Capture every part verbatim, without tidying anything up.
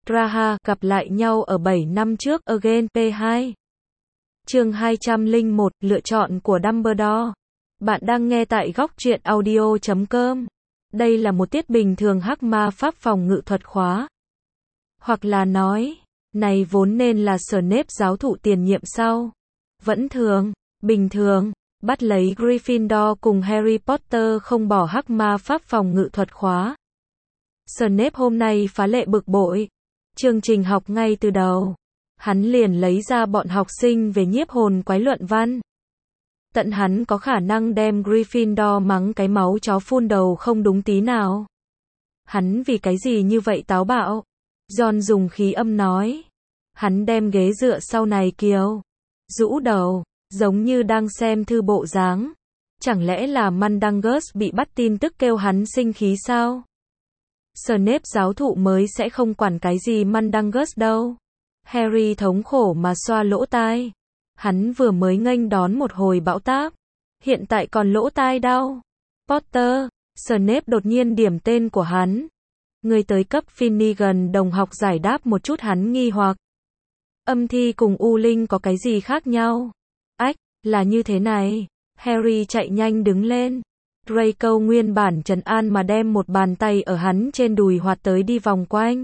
Praha gặp lại nhau ở bảy năm trước Again P hai. Chương hai trăm lẻ một, lựa chọn của Dumbledore. Bạn đang nghe tại góc truyện audio chấm com. Đây là một tiết bình thường hắc ma pháp phòng ngự thuật khóa. Hoặc là nói, này vốn nên là Snape giáo thụ tiền nhiệm sau. Vẫn thường, bình thường, bắt lấy Gryffindor cùng Harry Potter không bỏ hắc ma pháp phòng ngự thuật khóa. Snape hôm nay phá lệ bực bội. Chương trình học ngay từ đầu, hắn liền lấy ra bọn học sinh về nhiếp hồn quái luận văn. Tận hắn có khả năng đem Gryffindor mắng cái máu chó phun đầu không đúng tí nào. Hắn vì cái gì như vậy táo bạo? John dùng khí âm nói. Hắn đem ghế dựa sau này kiều, rũ đầu, giống như đang xem thư bộ dáng. Chẳng lẽ là Mundungus bị bắt tin tức kêu hắn sinh khí sao? Snape giáo thụ mới sẽ không quản cái gì Mundungus đâu. Harry thống khổ mà xoa lỗ tai. Hắn vừa mới nghênh đón một hồi bão táp, hiện tại còn lỗ tai đau. Potter, Snape đột nhiên điểm tên của hắn. Người tới cấp Finnegan đồng học giải đáp một chút hắn nghi hoặc. Âm thi cùng U Linh có cái gì khác nhau? Ách, là như thế này. Harry chạy nhanh đứng lên. Draco nguyên bản trấn an mà đem một bàn tay ở hắn trên đùi hoạt tới đi vòng quanh.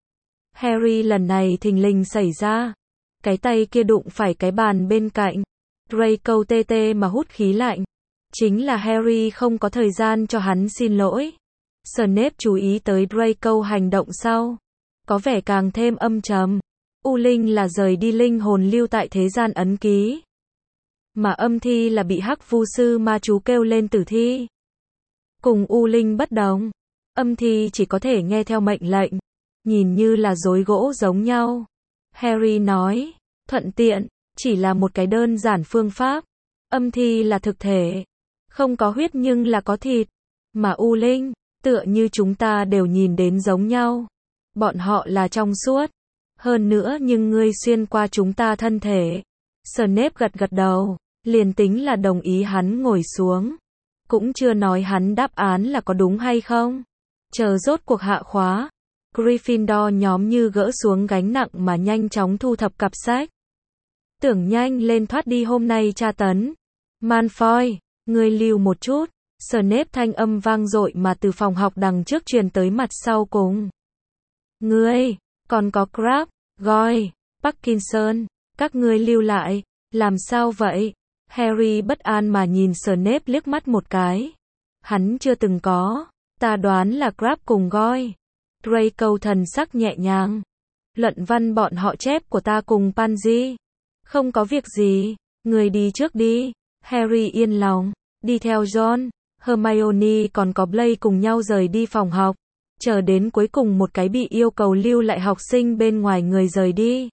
Harry lần này thình lình xảy ra. Cái tay kia đụng phải cái bàn bên cạnh. Draco tê tê mà hút khí lạnh. Chính là Harry không có thời gian cho hắn xin lỗi. Snape chú ý tới Draco hành động sau. Có vẻ càng thêm âm trầm. U Linh là rời đi linh hồn lưu tại thế gian ấn ký. Mà âm thi là bị hắc vu sư ma chú kêu lên tử thi. Cùng U Linh bất đồng. Âm thi chỉ có thể nghe theo mệnh lệnh. Nhìn như là rối gỗ giống nhau. Harry nói, thuận tiện, chỉ là một cái đơn giản phương pháp. Âm thi là thực thể. Không có huyết nhưng là có thịt. Mà U Linh, tựa như chúng ta đều nhìn đến giống nhau. Bọn họ là trong suốt. Hơn nữa nhưng ngươi xuyên qua chúng ta thân thể. Snape gật gật đầu, liền tính là đồng ý hắn ngồi xuống. Cũng chưa nói hắn đáp án là có đúng hay không. Chờ rốt cuộc hạ khóa. Gryffindor nhóm như gỡ xuống gánh nặng mà nhanh chóng thu thập cặp sách. Tưởng nhanh lên thoát đi hôm nay tra tấn. Malfoy, ngươi lưu một chút. Snape thanh âm vang dội mà từ phòng học đằng trước truyền tới mặt sau cùng. Ngươi, còn có Crabbe, Goyle, Parkinson, các ngươi lưu lại, làm sao vậy? Harry bất an mà nhìn Snape liếc mắt một cái. Hắn chưa từng có, ta đoán là Crabbe cùng Goyle. Draco thần sắc nhẹ nhàng. Luận văn bọn họ chép của ta cùng Pansy. Không có việc gì, người đi trước đi. Harry yên lòng, đi theo John, Hermione còn có Blaise cùng nhau rời đi phòng học. Chờ đến cuối cùng một cái bị yêu cầu lưu lại học sinh bên ngoài người rời đi.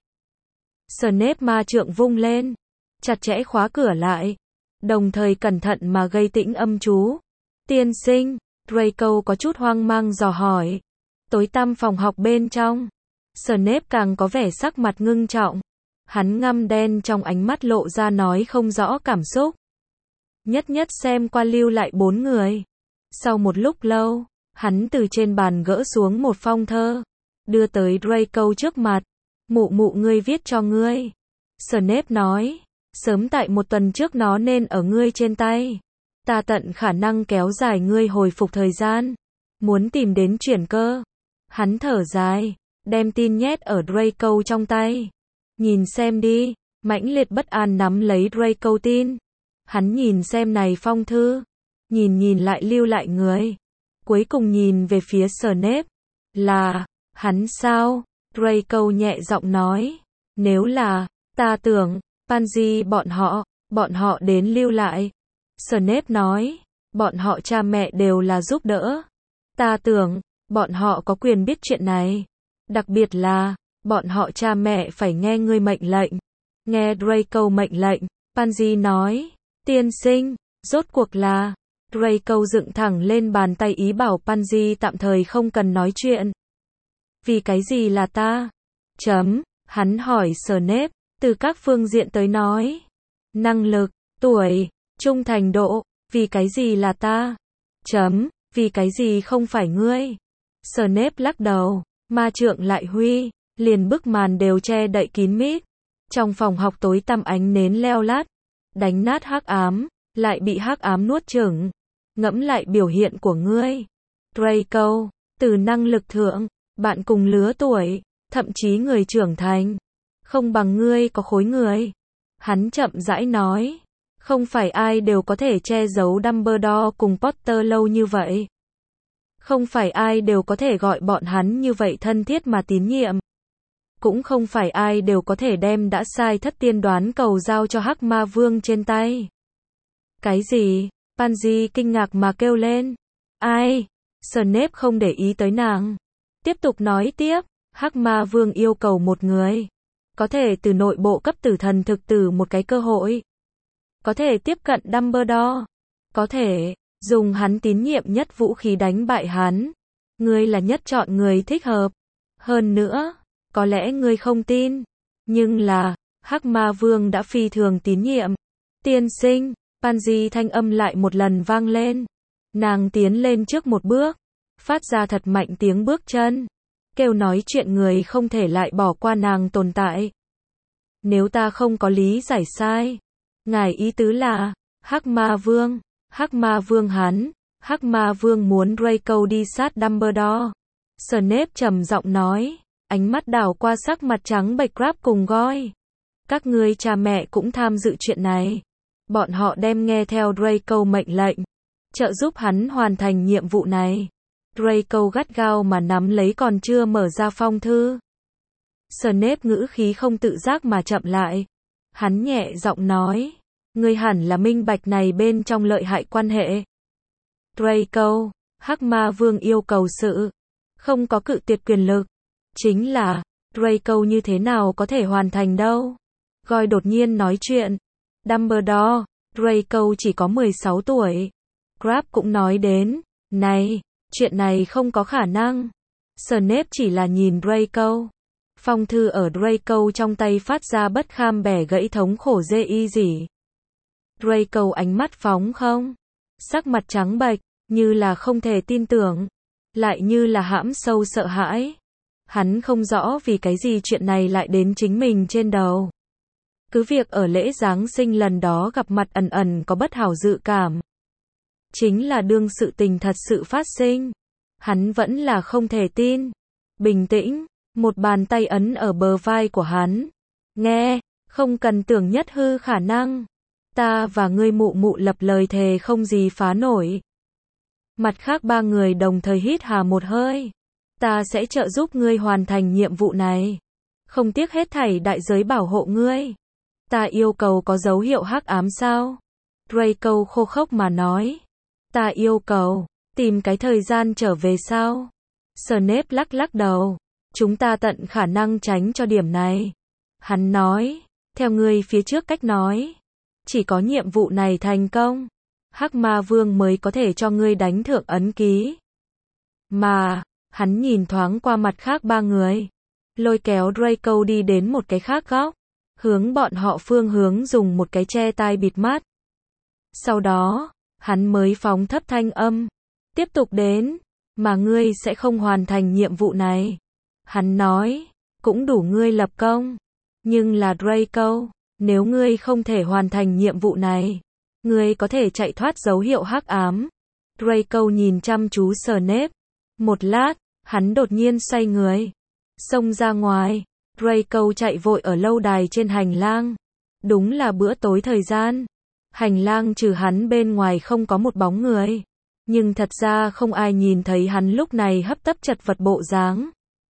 Snape ma trượng vung lên, chặt chẽ khóa cửa lại, đồng thời cẩn thận mà gây tĩnh âm chú. Tiên sinh, Draco có chút hoang mang dò hỏi. Tối tăm phòng học bên trong, Snape càng có vẻ sắc mặt ngưng trọng. Hắn ngăm đen trong ánh mắt lộ ra nói không rõ cảm xúc. Nhất nhất xem qua lưu lại bốn người. Sau một lúc lâu, hắn từ trên bàn gỡ xuống một phong thơ, đưa tới Draco trước mặt. Mụ mụ ngươi viết cho ngươi. Snape nói, sớm tại một tuần trước nó nên ở ngươi trên tay. Ta tận khả năng kéo dài ngươi hồi phục thời gian. Muốn tìm đến chuyển cơ. Hắn thở dài, đem tin nhét ở Draco trong tay. Nhìn xem đi, mãnh liệt bất an nắm lấy Draco tin. Hắn nhìn xem này phong thư. Nhìn nhìn lại lưu lại người. Cuối cùng nhìn về phía Snape. Là, hắn sao? Draco nhẹ giọng nói. Nếu là, ta tưởng, Pansy bọn họ, bọn họ đến lưu lại. Snape nói, bọn họ cha mẹ đều là giúp đỡ. Ta tưởng, bọn họ có quyền biết chuyện này. Đặc biệt là, bọn họ cha mẹ phải nghe ngươi mệnh lệnh. Nghe Draco mệnh lệnh, Pansy nói, tiên sinh, rốt cuộc là. Draco dựng thẳng lên bàn tay ý bảo Pansy tạm thời không cần nói chuyện. Vì cái gì là ta? Chấm, hắn hỏi Snape, từ các phương diện tới nói. Năng lực, tuổi, trung thành độ, vì cái gì là ta? Chấm, vì cái gì không phải ngươi? Snape lắc đầu, ma trượng lại huy, liền bức màn đều che đậy kín mít. Trong phòng học tối tăm ánh nến leo lát, đánh nát hắc ám, lại bị hắc ám nuốt chửng. Ngẫm lại biểu hiện của ngươi, Draco, từ năng lực thượng, bạn cùng lứa tuổi, thậm chí người trưởng thành, không bằng ngươi có khối người. Hắn chậm rãi nói, không phải ai đều có thể che giấu Dumbledore cùng Potter lâu như vậy. Không phải ai đều có thể gọi bọn hắn như vậy thân thiết mà tín nhiệm. Cũng không phải ai đều có thể đem đã sai thất tiên đoán cầu giao cho Hắc Ma Vương trên tay. Cái gì? Pansy kinh ngạc mà kêu lên. Ai? Snape không để ý tới nàng. Tiếp tục nói tiếp, Hắc Ma Vương yêu cầu một người. Có thể từ nội bộ cấp tử thần thực tử một cái cơ hội. Có thể tiếp cận Dumbledore. Có thể dùng hắn tín nhiệm nhất vũ khí đánh bại hắn. Ngươi là nhất chọn người thích hợp. Hơn nữa, có lẽ ngươi không tin, nhưng là, Hắc Ma Vương đã phi thường tín nhiệm. Tiên sinh, Pansy thanh âm lại một lần vang lên. Nàng tiến lên trước một bước, phát ra thật mạnh tiếng bước chân. Kêu nói chuyện người không thể lại bỏ qua nàng tồn tại. Nếu ta không có lý giải sai, ngài ý tứ là, Hắc Ma Vương, Hắc Ma Vương hắn, Hắc Ma Vương muốn Draco đi sát Dumbledore. Snape trầm giọng nói, ánh mắt đảo qua sắc mặt trắng bệch Crabbe cùng Goyle. Các ngươi cha mẹ cũng tham dự chuyện này. Bọn họ đem nghe theo Draco mệnh lệnh, trợ giúp hắn hoàn thành nhiệm vụ này. Draco gắt gao mà nắm lấy còn chưa mở ra phong thư. Snape ngữ khí không tự giác mà chậm lại. Hắn nhẹ giọng nói, ngươi hẳn là minh bạch này bên trong lợi hại quan hệ. Draco, Hắc Ma Vương yêu cầu sự, không có cự tuyệt quyền lực. Chính là, Draco như thế nào có thể hoàn thành đâu. Goyle đột nhiên nói chuyện. Dumbledore, Draco chỉ có mười sáu tuổi. Crabbe cũng nói đến, này, chuyện này không có khả năng. Snape chỉ là nhìn Draco. Phong thư ở Draco trong tay phát ra bất kham bẻ gãy thống khổ dê y dỉ. Draco ánh mắt phóng không. Sắc mặt trắng bệch, như là không thể tin tưởng. Lại như là hãm sâu sợ hãi. Hắn không rõ vì cái gì chuyện này lại đến chính mình trên đầu. Cứ việc ở lễ Giáng sinh lần đó gặp mặt ẩn ẩn có bất hảo dự cảm. Chính là đương sự tình thật sự phát sinh. Hắn vẫn là không thể tin. Bình tĩnh, một bàn tay ấn ở bờ vai của hắn. Nghe, không cần tưởng nhất hư khả năng. Ta và ngươi mụ mụ lập lời thề không gì phá nổi. Mặt khác ba người đồng thời hít hà một hơi. Ta sẽ trợ giúp ngươi hoàn thành nhiệm vụ này. Không tiếc hết thảy đại giới bảo hộ ngươi. Ta yêu cầu có dấu hiệu hắc ám sao? Draco khô khốc mà nói. Ta yêu cầu, tìm cái thời gian trở về sao? Snape lắc lắc đầu. Chúng ta tận khả năng tránh cho điểm này. Hắn nói, theo ngươi phía trước cách nói. Chỉ có nhiệm vụ này thành công, Hắc Ma Vương mới có thể cho ngươi đánh thượng ấn ký. Mà, hắn nhìn thoáng qua mặt khác ba người. Lôi kéo Draco đi đến một cái khác góc. Hướng bọn họ phương hướng dùng một cái che tai bịt mắt. Sau đó, hắn mới phóng thấp thanh âm. Tiếp tục đến, mà ngươi sẽ không hoàn thành nhiệm vụ này. Hắn nói, cũng đủ ngươi lập công. Nhưng là Draco, nếu ngươi không thể hoàn thành nhiệm vụ này, ngươi có thể chạy thoát dấu hiệu hắc ám. Draco nhìn chăm chú Snape. Một lát, hắn đột nhiên xoay người. Xông ra ngoài. Draco chạy vội ở lâu đài trên hành lang. Đúng là bữa tối thời gian. Hành lang trừ hắn bên ngoài không có một bóng người. Nhưng thật ra không ai nhìn thấy hắn lúc này hấp tấp chật vật bộ dáng.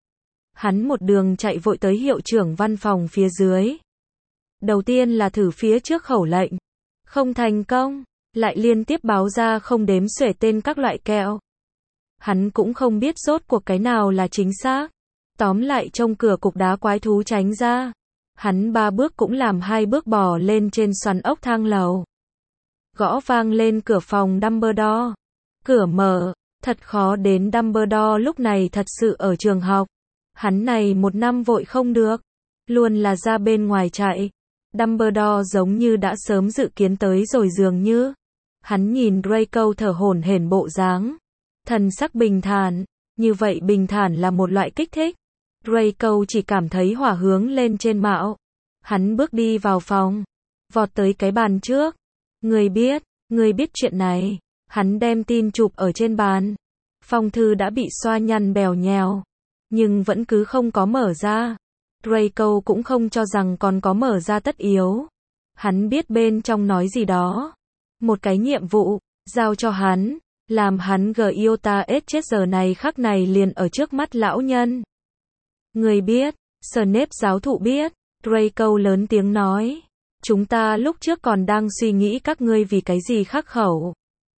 Hắn một đường chạy vội tới hiệu trưởng văn phòng phía dưới. Đầu tiên là thử phía trước khẩu lệnh. Không thành công. Lại liên tiếp báo ra không đếm xuể tên các loại kẹo. Hắn cũng không biết rốt cuộc cái nào là chính xác. Tóm lại trông cửa cục đá quái thú tránh ra. Hắn ba bước cũng làm hai bước bò lên trên xoắn ốc thang lầu. Gõ vang lên cửa phòng Dumbledore. Cửa mở, thật khó đến Dumbledore lúc này thật sự ở trường học. Hắn này một năm vội không được. Luôn là ra bên ngoài chạy. Dumbledore giống như đã sớm dự kiến tới rồi dường như. Hắn nhìn Draco thở hổn hển bộ dáng. Thần sắc bình thản. Như vậy bình thản là một loại kích thích. Draco chỉ cảm thấy hỏa hướng lên trên mạo. Hắn bước đi vào phòng, vọt tới cái bàn trước. Ngươi biết, ngươi biết chuyện này. Hắn đem tin chụp ở trên bàn. Phong thư đã bị xoa nhăn bèo nhèo, nhưng vẫn cứ không có mở ra. Draco cũng không cho rằng còn có mở ra tất yếu. Hắn biết bên trong nói gì đó. Một cái nhiệm vụ, giao cho hắn, làm hắn Giota S chết giờ này khắc này liền ở trước mắt lão nhân. Người biết, Snape giáo thụ biết, Draco lớn tiếng nói. Chúng ta lúc trước còn đang suy nghĩ các ngươi vì cái gì khắc khẩu.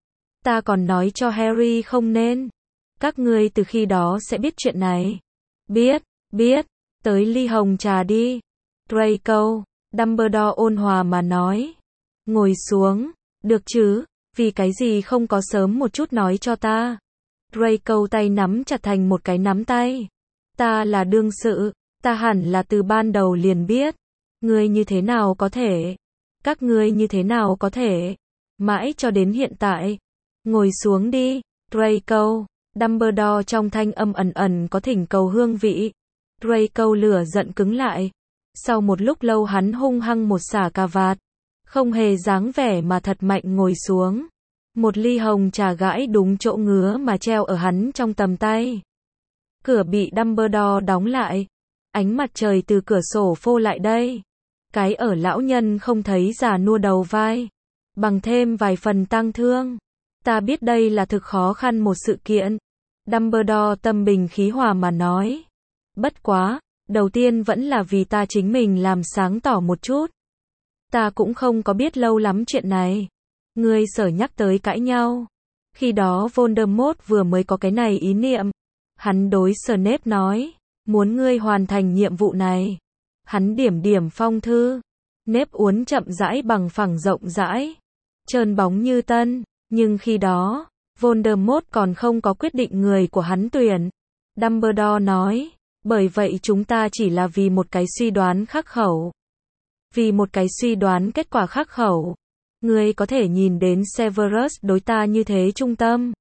Ta còn nói cho Harry không nên. Các ngươi từ khi đó sẽ biết chuyện này. Biết, biết, tới ly hồng trà đi. Draco, Dumbledore ôn hòa mà nói. Ngồi xuống, được chứ, vì cái gì không có sớm một chút nói cho ta. Draco tay nắm chặt thành một cái nắm tay. Ta là đương sự, ta hẳn là từ ban đầu liền biết. Ngươi như thế nào có thể? Các ngươi như thế nào có thể? Mãi cho đến hiện tại. Ngồi xuống đi, Draco. Dumbledore trong thanh âm ẩn ẩn có thỉnh cầu hương vị. Draco lửa giận cứng lại. Sau một lúc lâu hắn hung hăng một xả cà vạt. Không hề dáng vẻ mà thật mạnh ngồi xuống. Một ly hồng trà gãi đúng chỗ ngứa mà treo ở hắn trong tầm tay. Cửa bị Dumbledore đóng lại. Ánh mặt trời từ cửa sổ phô lại đây. Cái ở lão nhân không thấy già nua đầu vai. Bằng thêm vài phần tang thương. Ta biết đây là thực khó khăn một sự kiện. Dumbledore tâm bình khí hòa mà nói. Bất quá, đầu tiên vẫn là vì ta chính mình làm sáng tỏ một chút. Ta cũng không có biết lâu lắm chuyện này. Ngươi sở nhắc tới cãi nhau. Khi đó Voldemort vừa mới có cái này ý niệm. Hắn đối Snape nói, muốn ngươi hoàn thành nhiệm vụ này. Hắn điểm điểm phong thư. Nếp uốn chậm rãi bằng phẳng rộng rãi. Trơn bóng như tân. Nhưng khi đó, Voldemort còn không có quyết định người của hắn tuyển. Dumbledore nói, bởi vậy chúng ta chỉ là vì một cái suy đoán khắc khẩu. Vì một cái suy đoán kết quả khắc khẩu. Ngươi có thể nhìn đến Severus đối ta như thế trung tâm.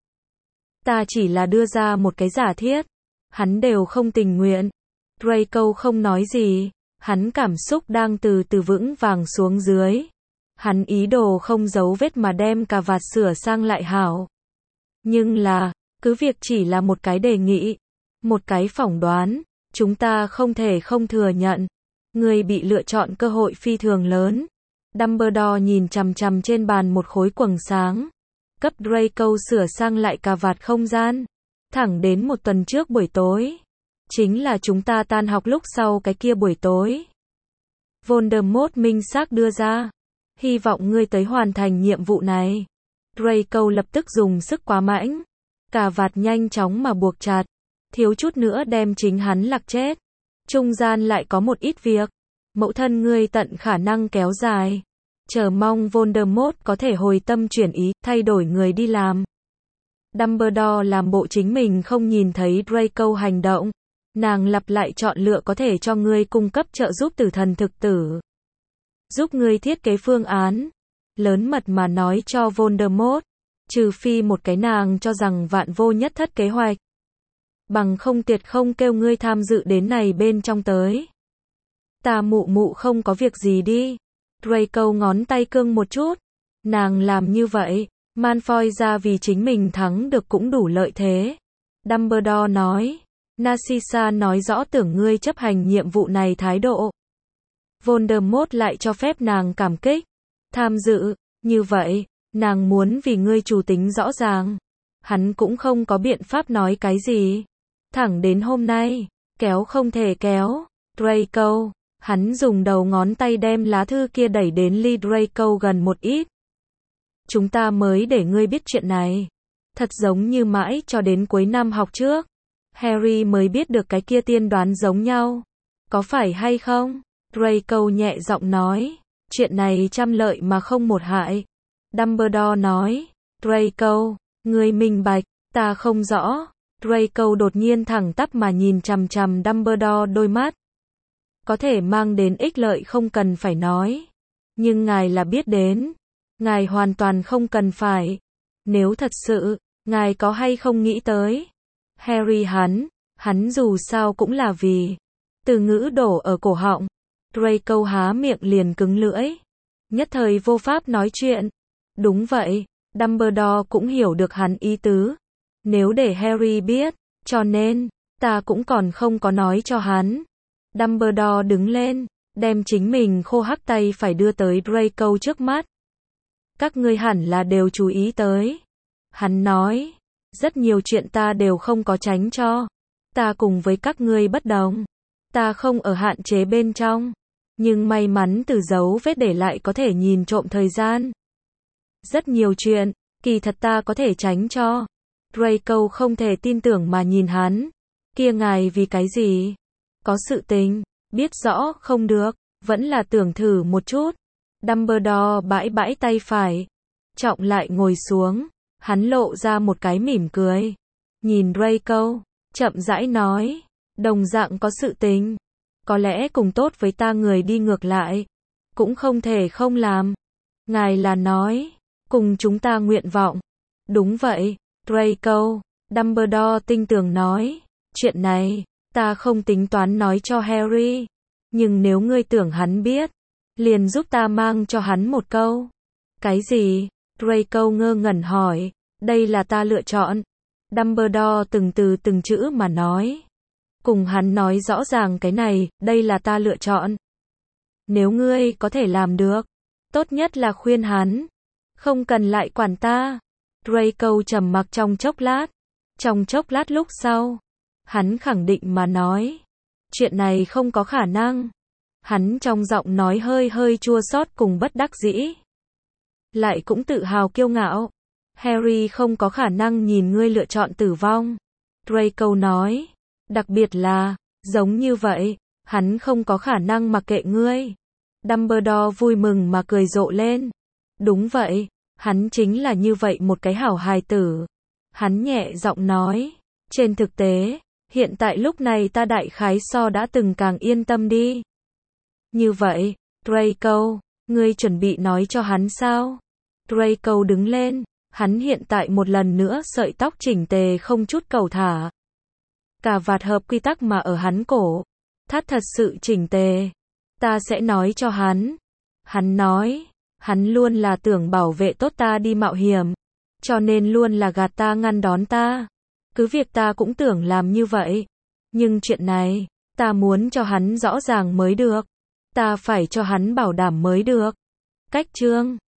Ta chỉ là đưa ra một cái giả thiết. Hắn đều không tình nguyện. Draco không nói gì. Hắn cảm xúc đang từ từ vững vàng xuống dưới. Hắn ý đồ không giấu vết mà đem cà vạt sửa sang lại hảo. Nhưng là, cứ việc chỉ là một cái đề nghị. Một cái phỏng đoán. Chúng ta không thể không thừa nhận. Người bị lựa chọn cơ hội phi thường lớn. Dumbledore nhìn chằm chằm trên bàn một khối quầng sáng. Cấp Draco sửa sang lại cà vạt không gian. Thẳng đến một tuần trước buổi tối. Chính là chúng ta tan học lúc sau cái kia buổi tối. Voldemort minh xác đưa ra. Hy vọng ngươi tới hoàn thành nhiệm vụ này. Draco lập tức dùng sức quá mãnh. Cà vạt nhanh chóng mà buộc chặt. Thiếu chút nữa đem chính hắn lạc chết. Trung gian lại có một ít việc. Mẫu thân ngươi tận khả năng kéo dài. Chờ mong Voldemort có thể hồi tâm chuyển ý, thay đổi người đi làm. Dumbledore làm bộ chính mình không nhìn thấy Draco hành động. Nàng lặp lại chọn lựa có thể cho ngươi cung cấp trợ giúp tử thần thực tử. Giúp ngươi thiết kế phương án. Lớn mật mà nói cho Voldemort. Trừ phi một cái nàng cho rằng vạn vô nhất thất kế hoạch. Bằng không tuyệt không kêu ngươi tham dự đến này bên trong tới. Ta mụ mụ không có việc gì đi. Draco ngón tay cương một chút. Nàng làm như vậy. Malfoy ra vì chính mình thắng được cũng đủ lợi thế. Dumbledore nói. Narcissa nói rõ tưởng ngươi chấp hành nhiệm vụ này thái độ. Voldemort lại cho phép nàng cảm kích. Tham dự. Như vậy, nàng muốn vì ngươi chủ tính rõ ràng. Hắn cũng không có biện pháp nói cái gì. Thẳng đến hôm nay. Kéo không thể kéo. Draco. Hắn dùng đầu ngón tay đem lá thư kia đẩy đến ly Draco gần một ít. Chúng ta mới để ngươi biết chuyện này. Thật giống như mãi cho đến cuối năm học trước. Harry mới biết được cái kia tiên đoán giống nhau. Có phải hay không? Draco nhẹ giọng nói. Chuyện này trăm lợi mà không một hại. Dumbledore nói. Draco, ngươi minh bạch, ta không rõ. Draco đột nhiên thẳng tắp mà nhìn chằm chằm Dumbledore đôi mắt. Có thể mang đến ích lợi không cần phải nói. Nhưng ngài là biết đến. Ngài hoàn toàn không cần phải. Nếu thật sự, ngài có hay không nghĩ tới. Harry hắn, Hắn dù sao cũng là vì. Từ ngữ đổ ở cổ họng. Draco há miệng liền cứng lưỡi. Nhất thời vô pháp nói chuyện. Đúng vậy, Dumbledore cũng hiểu được hắn ý tứ. Nếu để Harry biết, cho nên, ta cũng còn không có nói cho hắn. Dumbledore đứng lên, đem chính mình khô hắc tay phải đưa tới Draco trước mắt. Các ngươi hẳn là đều chú ý tới. Hắn nói, rất nhiều chuyện ta đều không có tránh cho. Ta cùng với các ngươi bất đồng. Ta không ở hạn chế bên trong. Nhưng may mắn từ dấu vết để lại có thể nhìn trộm thời gian. Rất nhiều chuyện, kỳ thật ta có thể tránh cho. Draco không thể tin tưởng mà nhìn hắn. Kia ngài vì cái gì? Có sự tình, biết rõ không được, vẫn là tưởng thử một chút. Dumbledore bãi bãi tay phải. Trọng lại ngồi xuống. Hắn lộ ra một cái mỉm cười. Nhìn Draco, chậm rãi nói. Đồng dạng có sự tình. Có lẽ cùng tốt với ta người đi ngược lại. Cũng không thể không làm. Ngài là nói. Cùng chúng ta nguyện vọng. Đúng vậy, Draco. Dumbledore tinh tường nói. Chuyện này, ta không tính toán nói cho Harry. Nhưng nếu ngươi tưởng hắn biết, liền giúp ta mang cho hắn một câu. Cái gì? Draco ngơ ngẩn hỏi. Đây là ta lựa chọn. Dumbledore từng từ từng chữ mà nói. Cùng hắn nói rõ ràng cái này, đây là ta lựa chọn. Nếu ngươi có thể làm được, tốt nhất là khuyên hắn. Không cần lại quản ta. Draco trầm mặc trong chốc lát. Trong chốc lát lúc sau, hắn khẳng định mà nói. Chuyện này không có khả năng. Hắn trong giọng nói hơi hơi chua xót cùng bất đắc dĩ. Lại cũng tự hào kiêu ngạo. Harry không có khả năng nhìn ngươi lựa chọn tử vong. Draco nói. Đặc biệt là, giống như vậy, hắn không có khả năng mặc kệ ngươi. Dumbledore vui mừng mà cười rộ lên. Đúng vậy, hắn chính là như vậy một cái hảo hài tử. Hắn nhẹ giọng nói. Trên thực tế, hiện tại lúc này ta đại khái so đã từng càng yên tâm đi. Như vậy, Draco, ngươi chuẩn bị nói cho hắn sao? Draco đứng lên, hắn hiện tại một lần nữa sợi tóc chỉnh tề không chút cầu thả. Cà vạt hợp quy tắc mà ở hắn cổ. Thắt thật sự chỉnh tề. Ta sẽ nói cho hắn. Hắn nói, hắn luôn là tưởng bảo vệ tốt ta đi mạo hiểm. Cho nên luôn là gạt ta ngăn đón ta. Cứ việc ta cũng tưởng làm như vậy. Nhưng chuyện này, ta muốn cho hắn rõ ràng mới được. Ta phải cho hắn bảo đảm mới được. Cách chương